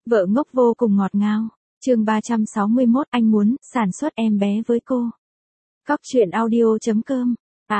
Vợ ngốc vô cùng ngọt ngào. Chương 361, anh muốn sản xuất em bé với cô. Cóc truyện audio.com.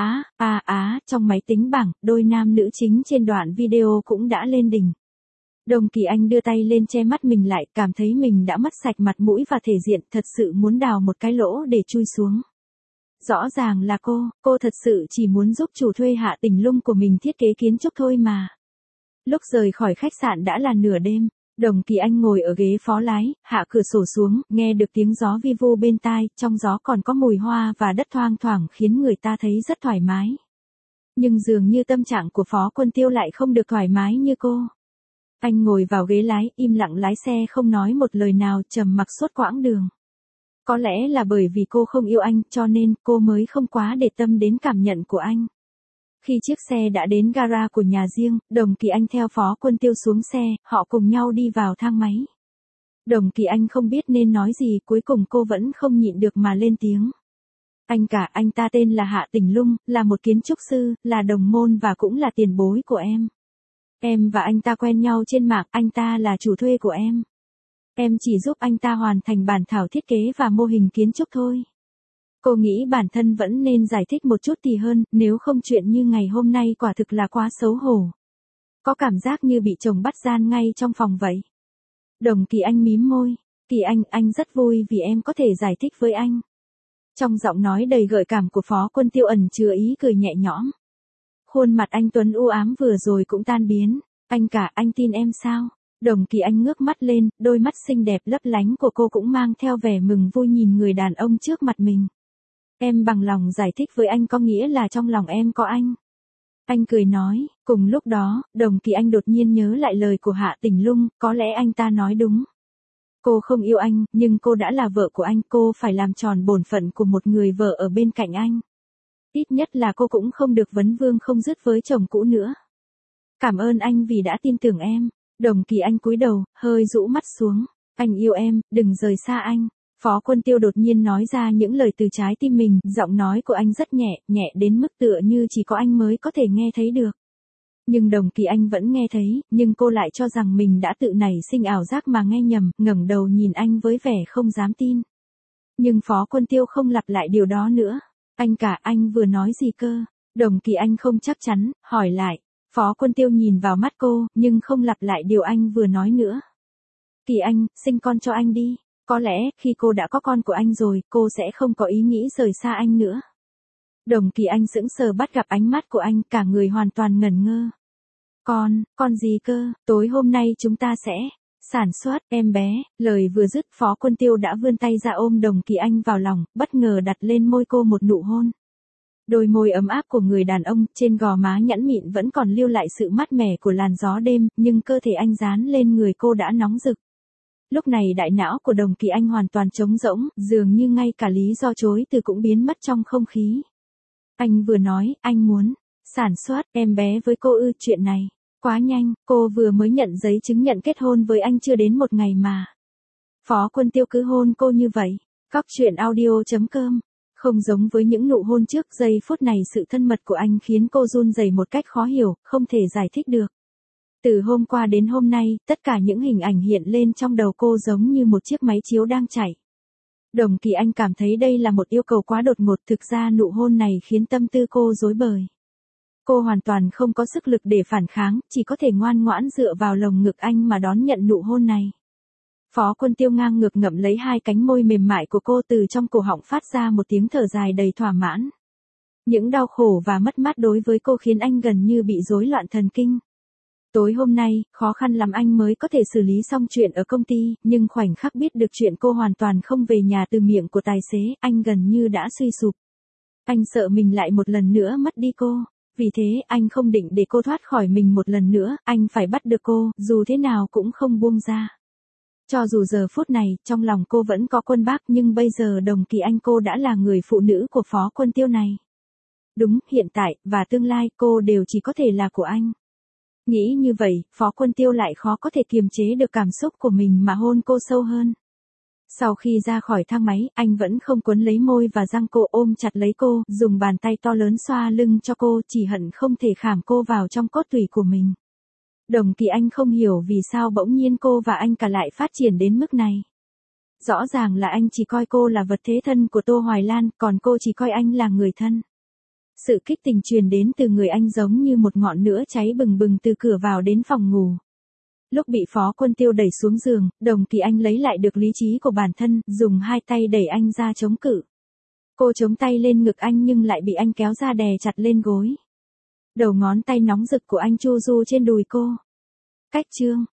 Trong máy tính bảng, đôi nam nữ chính trên đoạn video cũng đã lên đỉnh. Đồng Kỳ Anh đưa tay lên che mắt mình lại, cảm thấy mình đã mất sạch mặt mũi và thể diện, thật sự muốn đào một cái lỗ để chui xuống. Rõ ràng là cô thật sự chỉ muốn giúp chủ thuê Hạ Tình Lung của mình thiết kế kiến trúc thôi mà. Lúc rời khỏi khách sạn đã là nửa đêm. Đồng Kỳ Anh ngồi ở ghế phó lái, hạ cửa sổ xuống, nghe được tiếng gió vi vu bên tai, trong gió còn có mùi hoa và đất thoang thoảng khiến người ta thấy rất thoải mái. Nhưng dường như tâm trạng của Phó Quân Tiêu lại không được thoải mái như cô. Anh ngồi vào ghế lái, im lặng lái xe không nói một lời nào, trầm mặc suốt quãng đường. Có lẽ là bởi vì cô không yêu anh, cho nên cô mới không quá để tâm đến cảm nhận của anh. Khi chiếc xe đã đến gara của nhà riêng, Đồng Kỳ Anh theo Phó Quân Tiêu xuống xe, họ cùng nhau đi vào thang máy. Đồng Kỳ Anh không biết nên nói gì, cuối cùng cô vẫn không nhịn được mà lên tiếng. Anh ta tên là Hạ Tình Lung, là một kiến trúc sư, là đồng môn và cũng là tiền bối của em. Em và anh ta quen nhau trên mạng, anh ta là chủ thuê của em. Em chỉ giúp anh ta hoàn thành bản thảo thiết kế và mô hình kiến trúc thôi. Cô nghĩ bản thân vẫn nên giải thích một chút thì hơn, nếu không chuyện như ngày hôm nay quả thực là quá xấu hổ. Có cảm giác như bị chồng bắt gian ngay trong phòng vậy. Đồng Kỳ Anh mím môi. Kỳ anh rất vui vì em có thể giải thích với anh. Trong giọng nói đầy gợi cảm của Phó Quân Tiêu ẩn chứa ý cười nhẹ nhõm. Khuôn mặt anh tuấn u ám vừa rồi cũng tan biến. Anh tin em sao? Đồng Kỳ Anh ngước mắt lên, đôi mắt xinh đẹp lấp lánh của cô cũng mang theo vẻ mừng vui nhìn người đàn ông trước mặt mình. Em bằng lòng giải thích với anh có nghĩa là trong lòng em có anh. Anh cười nói, cùng lúc đó, Đồng Kỳ Anh đột nhiên nhớ lại lời của Hạ Tình Lung, có lẽ anh ta nói đúng. Cô không yêu anh, nhưng cô đã là vợ của anh, cô phải làm tròn bổn phận của một người vợ ở bên cạnh anh. Ít nhất là cô cũng không được vấn vương không dứt với chồng cũ nữa. Cảm ơn anh vì đã tin tưởng em. Đồng Kỳ Anh cúi đầu, hơi rũ mắt xuống. Anh yêu em, đừng rời xa anh. Phó Quân Tiêu đột nhiên nói ra những lời từ trái tim mình, giọng nói của anh rất nhẹ, nhẹ đến mức tựa như chỉ có anh mới có thể nghe thấy được. Nhưng Đồng Kỳ Anh vẫn nghe thấy, nhưng cô lại cho rằng mình đã tự nảy sinh ảo giác mà nghe nhầm, ngẩng đầu nhìn anh với vẻ không dám tin. Nhưng Phó Quân Tiêu không lặp lại điều đó nữa. Anh vừa nói gì cơ? Đồng Kỳ Anh không chắc chắn, hỏi lại. Phó Quân Tiêu nhìn vào mắt cô, nhưng không lặp lại điều anh vừa nói nữa. Kỳ Anh, sinh con cho anh đi. Có lẽ, khi cô đã có con của anh rồi, cô sẽ không có ý nghĩ rời xa anh nữa. Đồng Kỳ Anh sững sờ bắt gặp ánh mắt của anh, cả người hoàn toàn ngẩn ngơ. Con gì cơ? Tối hôm nay chúng ta sẽ sản xuất em bé. Lời vừa dứt, Phó Quân Tiêu đã vươn tay ra ôm Đồng Kỳ Anh vào lòng, bất ngờ đặt lên môi cô một nụ hôn. Đôi môi ấm áp của người đàn ông, trên gò má nhẵn mịn vẫn còn lưu lại sự mát mẻ của làn gió đêm, nhưng cơ thể anh dán lên người cô đã nóng rực. Lúc này đại não của Đồng Kỳ Anh hoàn toàn trống rỗng, dường như ngay cả lý do chối từ cũng biến mất trong không khí. Anh vừa nói, anh muốn sản xuất em bé với cô ư? Chuyện này quá nhanh, cô vừa mới nhận giấy chứng nhận kết hôn với anh chưa đến một ngày mà. Phó Quân Tiêu cứ hôn cô như vậy. Cóc truyện audio.com. Không giống với những nụ hôn trước, giây phút này sự thân mật của anh khiến cô run rẩy một cách khó hiểu, không thể giải thích được. Từ hôm qua đến hôm nay, tất cả những hình ảnh hiện lên trong đầu cô giống như một chiếc máy chiếu đang chạy. Đồng Kỳ Anh cảm thấy đây là một yêu cầu quá đột ngột, thực ra nụ hôn này khiến tâm tư cô rối bời. Cô hoàn toàn không có sức lực để phản kháng, chỉ có thể ngoan ngoãn dựa vào lồng ngực anh mà đón nhận nụ hôn này. Phó Quân Tiêu ngang ngược ngậm lấy hai cánh môi mềm mại của cô, từ trong cổ họng phát ra một tiếng thở dài đầy thỏa mãn. Những đau khổ và mất mát đối với cô khiến anh gần như bị rối loạn thần kinh. Tối hôm nay, khó khăn lắm anh mới có thể xử lý xong chuyện ở công ty, nhưng khoảnh khắc biết được chuyện cô hoàn toàn không về nhà từ miệng của tài xế, anh gần như đã suy sụp. Anh sợ mình lại một lần nữa mất đi cô. Vì thế, anh không định để cô thoát khỏi mình một lần nữa, anh phải bắt được cô, dù thế nào cũng không buông ra. Cho dù giờ phút này, trong lòng cô vẫn có Quân Bác, nhưng bây giờ Đồng Kỳ Anh cô đã là người phụ nữ của Phó Quân Tiêu này. Đúng, hiện tại, và tương lai, cô đều chỉ có thể là của anh. Nghĩ như vậy, Phó Quân Tiêu lại khó có thể kiềm chế được cảm xúc của mình mà hôn cô sâu hơn. Sau khi ra khỏi thang máy, anh vẫn không quấn lấy môi và răng cô, ôm chặt lấy cô, dùng bàn tay to lớn xoa lưng cho cô, chỉ hận không thể khảm cô vào trong cốt tủy của mình. Đồng Kỳ Anh không hiểu vì sao bỗng nhiên cô và anh cả lại phát triển đến mức này. Rõ ràng là anh chỉ coi cô là vật thế thân của Tô Hoài Lan, còn cô chỉ coi anh là người thân. Sự kích tình truyền đến từ người anh giống như một ngọn lửa cháy bừng bừng từ cửa vào đến phòng ngủ. Lúc bị Phó Quân Tiêu đẩy xuống giường, Đồng Kỳ Anh lấy lại được lý trí của bản thân, dùng hai tay đẩy anh ra chống cự. Cô chống tay lên ngực anh nhưng lại bị anh kéo ra đè chặt lên gối. Đầu ngón tay nóng rực của anh chu du trên đùi cô. Cách chương